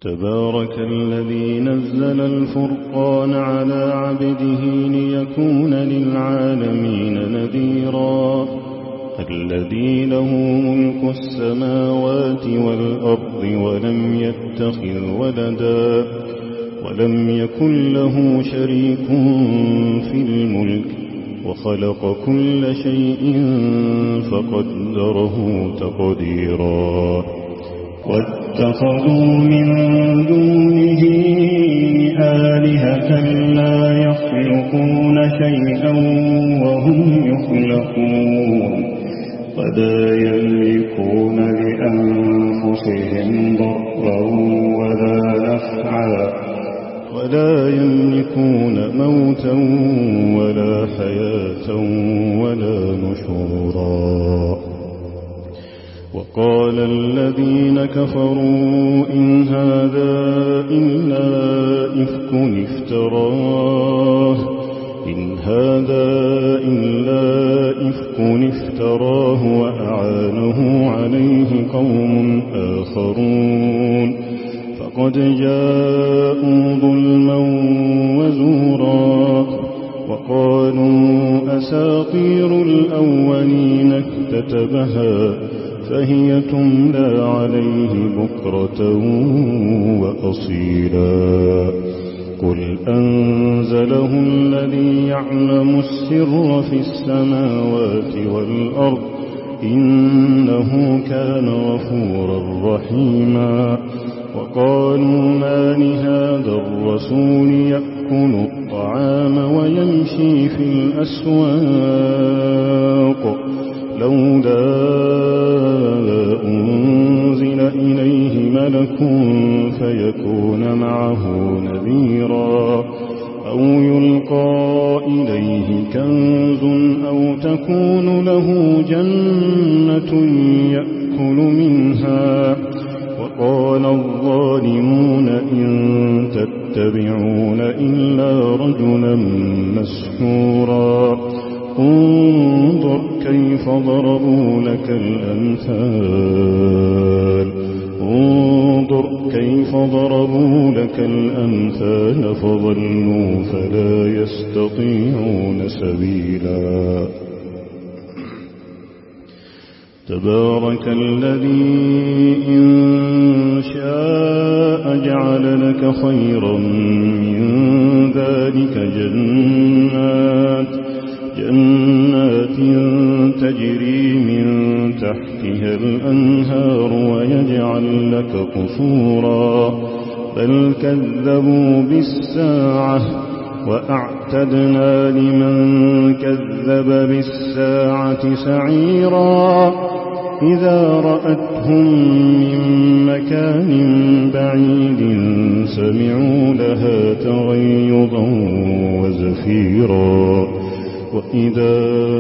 تبارك الذي نزل الفرقان على عبده ليكون للعالمين نذيرا الذي له ملك السماوات والأرض ولم يتخذ ولدا ولم يكن له شريك في الملك وخلق كل شيء فقدره تقديرا واتخذوا من دونه آلهة لا يخلقون شيئا وهم يخلقون ولا يملكون لأنفسهم ضرا ولا نفعا ولا يملكون موتا ولا حياة ولا نشورا وقال الذين كفروا إن هذا إلا إفك افتراه وأعانه عليه قوم آخرون فقد جاءوا ظلما وزورا وقالوا أساطير الأولين اكتتبها فهي تملى عليه بكرة وأصيلا قل أنزله الذي يعلم السر في السماوات والأرض إنه كان غفورا رحيما وقالوا ما لهذا الرسول يأكل الطعام ويمشي في الأسواق لولا أنزل إليه ملك فيكون معه نذيرا أو يلقى إليه كنز أو تكون له جنة يأكل منها وقال الظالمون إن تتبعون إلا رجلا مسحورا انظر كيف ضربوا لك الأمثال فضلوا فلا يستطيعون سبيلا تبارك الذي إن شاء جعل لك خيرا من ذلك جنات تجري من تحتها الأنهار ويجعل لك قصورا بل كذبوا بالساعة وأعتدنا لمن كذب بالساعة سعيرا إذا رأتهم من مكان بعيد سمعوا لها تغيظا وزفيرا وإذا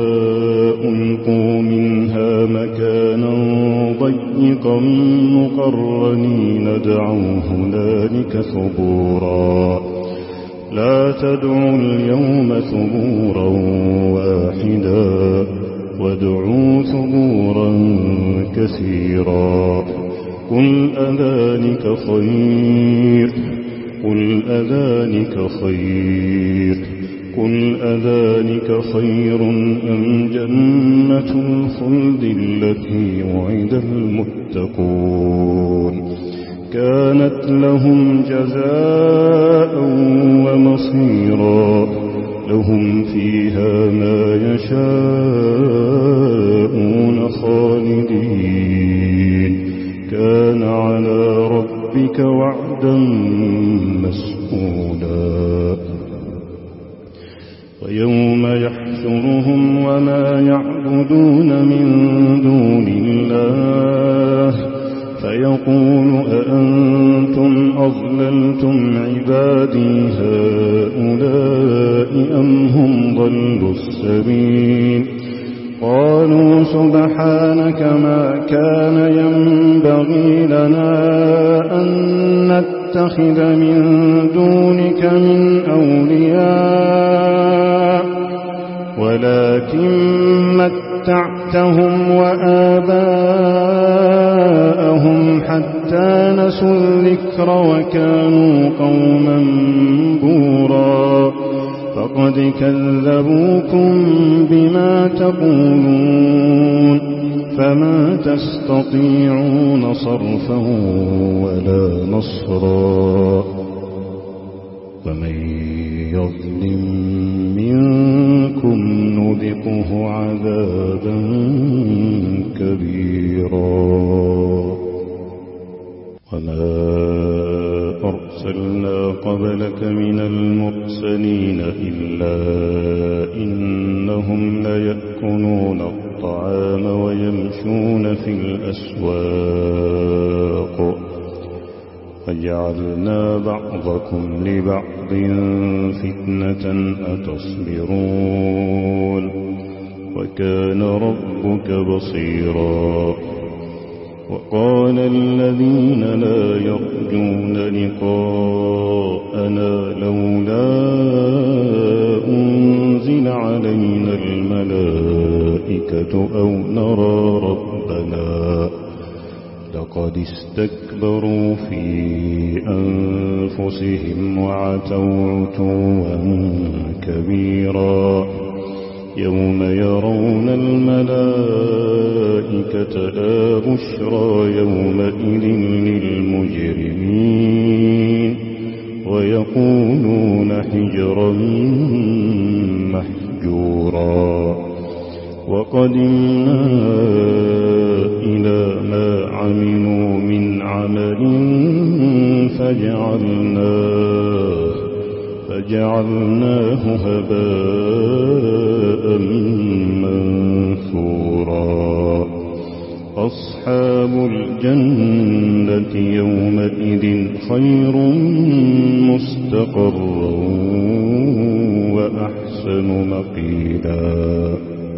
ألقوا منها مكانا ضيقا مقرنين دعوا هنالك ثبورا لا تدعوا اليوم ثبورا واحدا وادعوا ثبورا كثيرا قل أذلك خير أم جنة الخلد التي وعد المتقون كانت لهم جزاء ومصيرا لهم فيها ما يشاءون خالدين كان على ربك وعدا مسئولا ويوم يحشرهم وما يعبدون من دون الله فيقول أأنتم أضللتم عبادي هؤلاء أم هم ضلوا السبيل قالوا سبحانك ما كان ينبغي لنا أن نتخذ من دونك من أولياء ولكن متعتهم وآباءهم حتى حتى نسوا الذكر وكانوا قوما بورا فقد كذبوكم بما تقولون فما تستطيعون صرفا ولا نصرا ومن يظلم منكم نذقه عذابا كبيرا وما أرسلنا قبلك من المرسلين إلا إنهم ليأكلون الطعام ويمشون في الأسواق وجعلنا بعضكم لبعض فتنة أتصبرون وكان ربك بصيرا وقال الذين لا يرجون لقاءنا لولا أنزل علينا الملائكة أو نرى ربنا لقد استكبروا في أنفسهم وعتوا عتوا كبيرا يوم يرون الملائكة لا بشرى يومئذ للمجرمين ويقولون حجرا محجورا وقدمنا إلى ما عملوا من عمل فجعلناه هباء منثورا أصحاب الجنة يومئذ خير مستقرا وأحسن مقيلا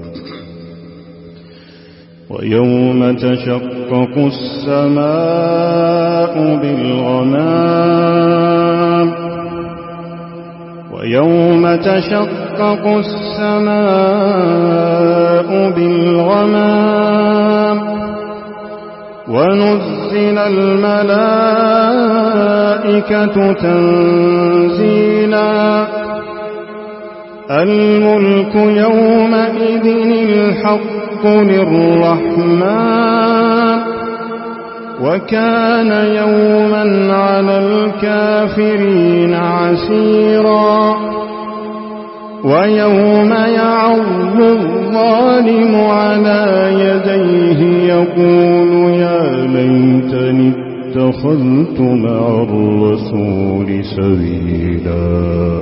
ويوم تشقق السماء بالغمام ونزل الملائكة تنزيلا الملك يومئذ الحق للرحمن وكان يوما على الكافرين عسيرا ويوم يعض الظالم على يديه يقول يا ليتني اتخذت مع الرسول سبيلا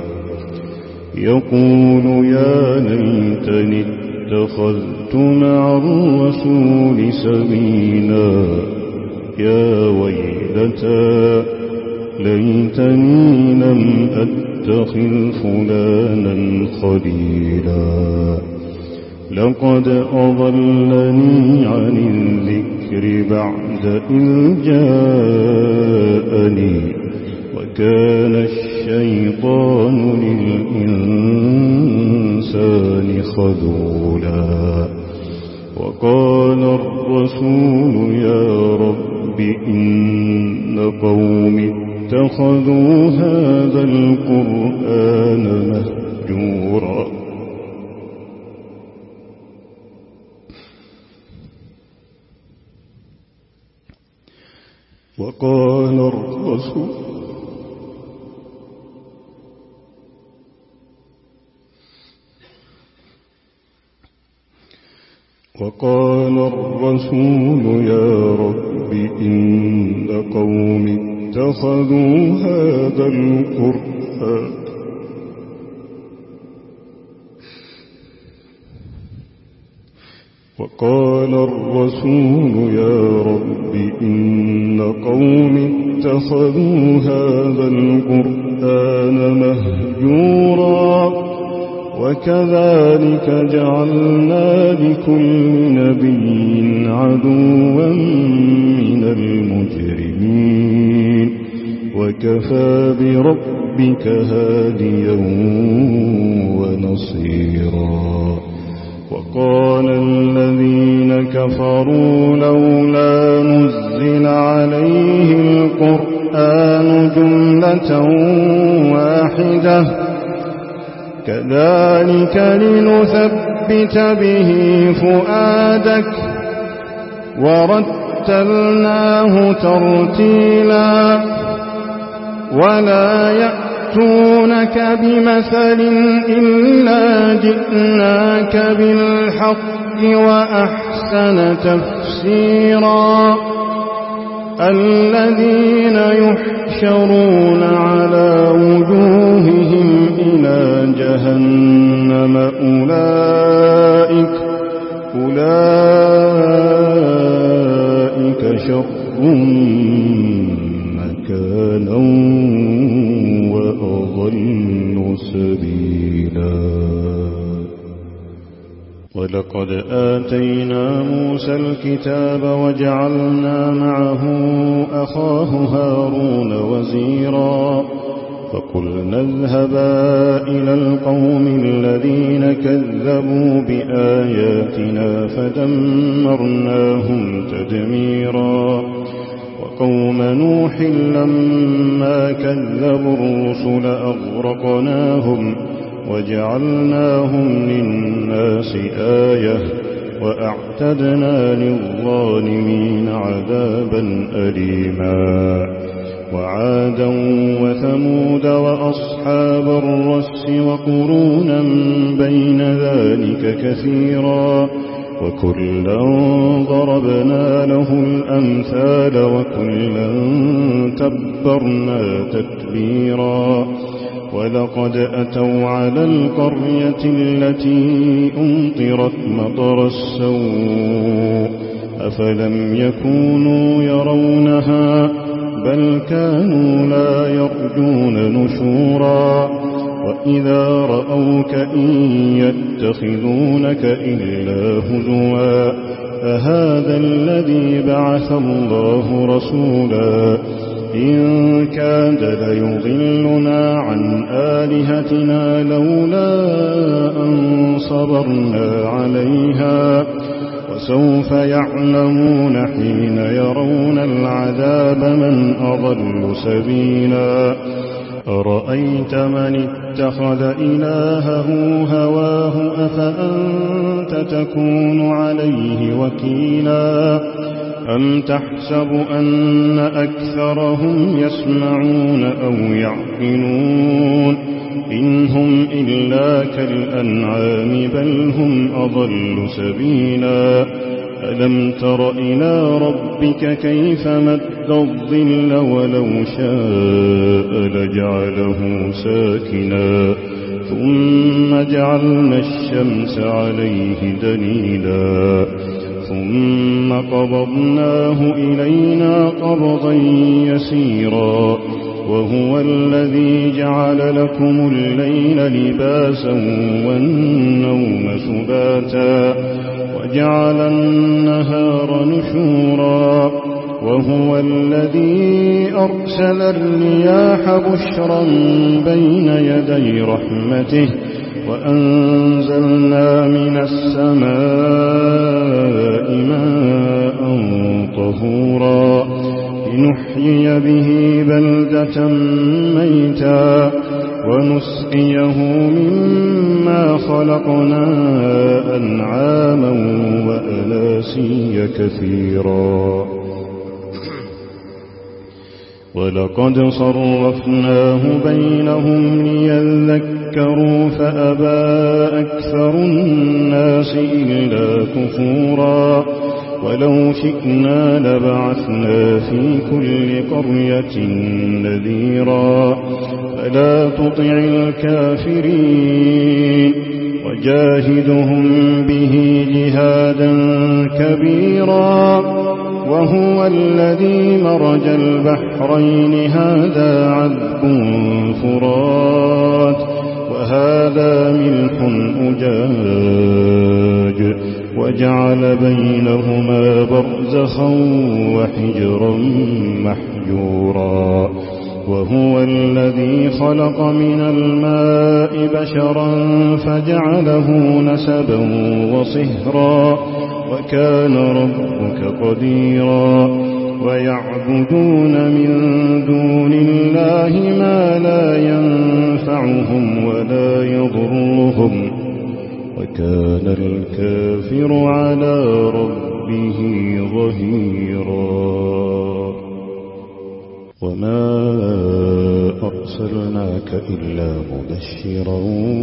يقول يا ليتني اتخذت مع الرسول سبيلا يا ويلتى ليتني لم أتخذ فلانا خليلا لقد أضلني عن الذكر بعد إذ جاءني وكان الشيطان للإنسان خذولا وقال الرسول يا رب إن قومي اتخذوا هذا القرآن مهجورا وقال الرسول يا رب إن قومي اتخذوا هذا القرآن وقال الرسول يا رب إن قومي اتخذوا هذا القرآن مهجورا وكذلك جعلنا لكل نبي عدوا من المجرمين وكفى بربك هاديا ونصيرا وقال الذين كفروا لولا نزل عليه القرآن جملة واحدة كذلك لنثبت به فؤادك ورتلناه ترتيلا ولا يأتونك بمثل إلا جئناك بالحق وأحسن تفسيرا الذين يحشرون على وجوههم إلى جهنم أولئك شر مكانا وأضل سبيلا ولقد آتينا موسى الكتاب وجعلنا معه أخاه هارون وزيرا فقلنا اذهبا إلى القوم الذين كذبوا بآياتنا فدمرناهم تدميرا وقوم نوح لما كذبوا الرسل أغرقناهم وجعلناهم للناس آية وأعتدنا للظالمين عذابا أليما وعادا وثمود وأصحاب الرس وقرونا بين ذلك كثيرا وكلا ضربنا له الأمثال وكلا تبرنا تتبيرا ولقد أتوا على القرية التي أمطرت مطر السوء أفلم يكونوا يرونها بل كانوا لا يرجون نشورا وإذا رأوك إن يتخذونك إلا هزوا أهذا الذي بعث الله رسولا إن كاد ليضلنا عن آلهتنا لولا أن صبرنا عليها وسوف يعلمون حين يرون العذاب من أضل سبيلا أرأيت من اتخذ إلهه هواه أفأنت تكون عليه وكيلا أم تحسب أن أكثرهم يسمعون أو يعقلون إن هم إلا كالأنعام بل هم أضل سبيلا ألم تر إلى ربك كيف مد الظل ولو شاء لجعله ساكنا ثم جعلنا الشمس عليه دليلا ثم قبضناه إلينا قبضا يسيرا وهو الذي جعل لكم الليل لباسا والنوم سباتا وجعل النهار نشورا وهو الذي أرسل الرياح بشرا بين يدي رحمته وأنزلنا من السماء ماء طهورا لنحيي به بلدة ميتا ونسقيه مما خلقنا أنعاما وأناسيا كثيرا ولقد صرفناه بينهم ليذكروا فأبى أكثر الناس إلا كفورا ولو شئنا لبعثنا في كل قرية نذيرا فلا تطع الكافرين وجاهدهم به جهادا كبيرا وهو الذي مرج البحرين هذا عذب فرات وهذا ملح أجاج وجعل بينهما برزخا وحجرا محجورا وهو الذي خلق من الماء بشرا فجعله نسبا وصهرا وكان ربك قديرا ويعبدون من دون الله ما لا ينفعهم ولا يضرهم وكان الكافر على ربه ظهيرا وما أرسلناك إلا مبشرا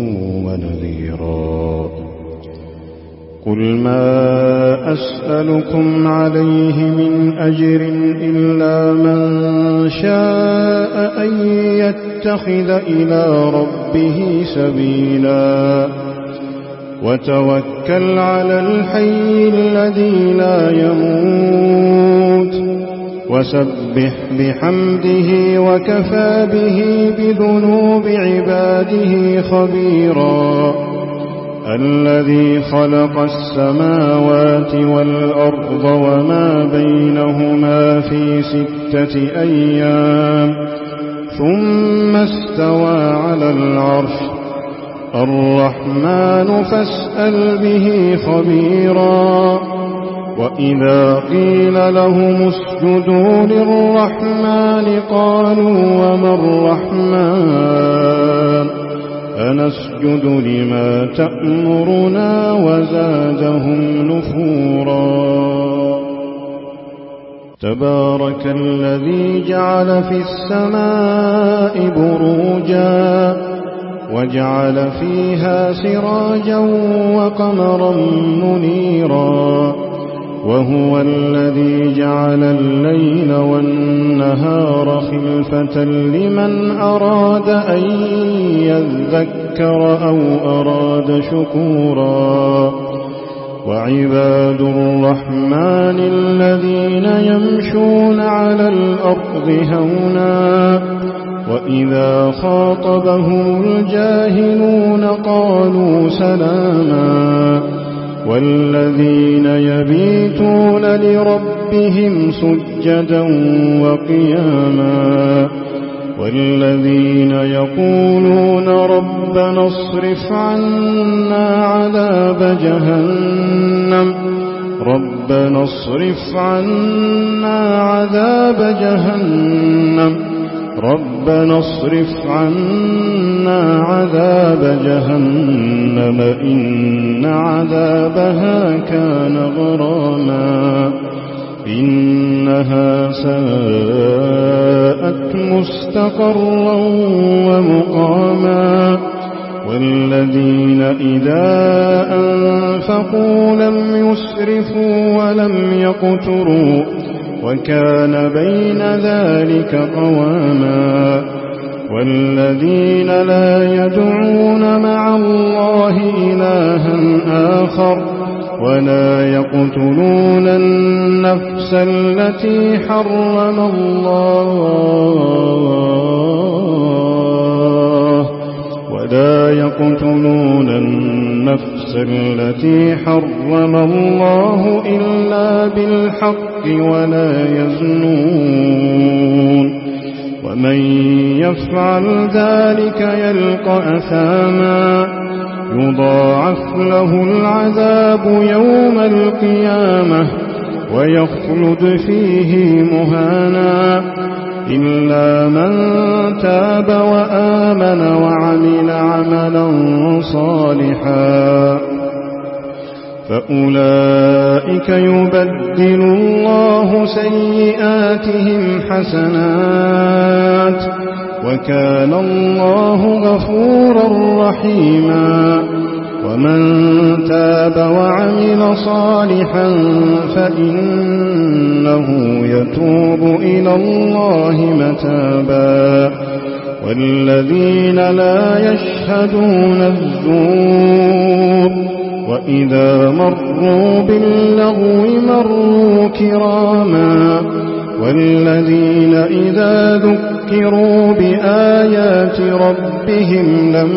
ونذيرا قل ما أسألكم عليه من أجر إلا من شاء أن يتخذ إلى ربه سبيلا وتوكل على الحي الذي لا يموت وسبح بحمده وكفى به بذنوب عباده خبيرا الذي خلق السماوات والأرض وما بينهما في 6 أيام ثم استوى على العرش الرحمن فاسأل به خبيرا وإذا قيل لهم اسجدوا للرحمن قالوا وما الرحمن أنسجد لما تأمرنا وزادهم نفورا تبارك الذي جعل في السماء بروجا وجعل فيها سراجا وقمرا منيرا وهو الذي جعل الليل والنهار خلفة لمن أراد أن يذكر أو أراد شكورا وعباد الرحمن الذين يمشون على الأرض هونا وإذا خاطبهم الجاهلون قالوا سلاما والذين يبيتون لربهم سجدا وقياما والذين يقولون ربنا اصرف عنا عذاب جهنم ربنا اصرف عنا عذاب جهنم ربنا اصرف عنا عذاب جهنم إن عذابها كان غراما إنها ساءت مستقرا ومقاما والذين إذا أنفقوا لم يسرفوا ولم يقتروا وكان بين ذلك قواما والذين لا يدعون مع الله إلها آخر ولا يقتلون النفس التي حرم الله ولا يقتلون النفس التي حرم الله إلا بالحق ولا يزنون ومن يفعل ذلك يلقى أثاما يضاعف له العذاب يوم القيامة ويخلد فيه مهانا إلا من تاب وآمن وعمل عملا صالحا فأولئك يبدل الله سيئاتهم حسنات وكان الله غفورا رحيما ومن تاب وعمل صالحا فإنه يتوب إلى الله متابا والذين لا يشهدون الزور وإذا مروا باللغو مروا كراما والذين إذا ذكروا بآيات ربهم لم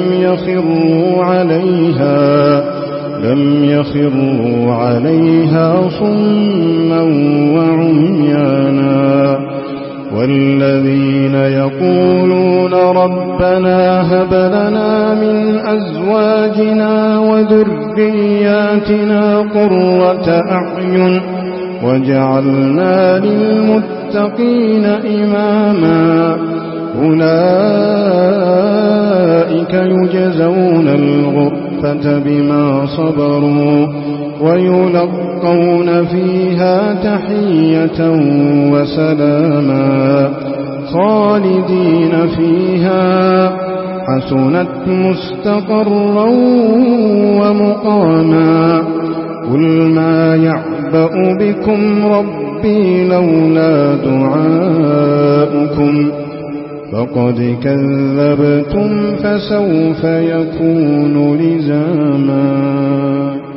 يخروا عليها صما وعميانا والذين يقولون ربنا هب لنا من أزواجنا وذرياتنا قرة أعين وجعلنا للمتقين إماما أولئك يجزون الغرفة بما صبروا ويلقون فيها تحية وسلاما خالدين فيها حسنت مستقرا ومقاما قل ما يعبأ بكم ربي لولا دعاؤكم فقد كذبتم فسوف يكون لزاما.